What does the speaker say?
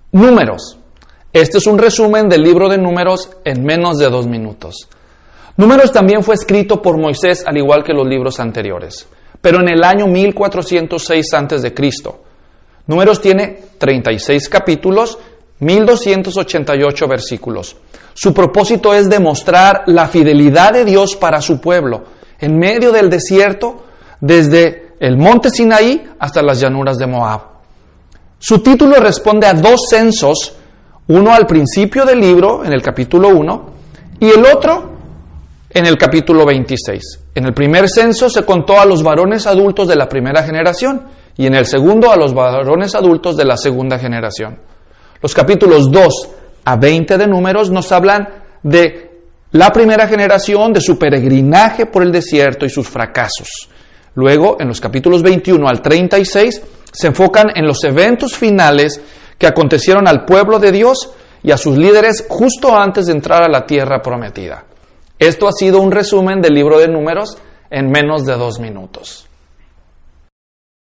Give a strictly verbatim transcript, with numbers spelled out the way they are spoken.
Números. Este es un resumen del libro de Números en menos de dos minutos. Números también fue escrito por Moisés, al igual que los libros anteriores, pero en el año mil cuatrocientos seis antes de Cristo. Números tiene treinta y seis capítulos, mil doscientos ochenta y ocho versículos. Su propósito es demostrar la fidelidad de Dios para su pueblo, en medio del desierto, desde el monte Sinaí hasta las llanuras de Moab. Su título responde a dos censos, uno al principio del libro, en el capítulo uno, y el otro en el capítulo veintiséis. En el primer censo se contó a los varones adultos de la primera generación, y en el segundo a los varones adultos de la segunda generación. Los capítulos dos a veinte de Números nos hablan de la primera generación, de su peregrinaje por el desierto y sus fracasos. Luego, en los capítulos veintiuno al treinta y seis, se enfocan en los eventos finales que acontecieron al pueblo de Dios y a sus líderes justo antes de entrar a la tierra prometida. Esto ha sido un resumen del libro de Números en menos de dos minutos.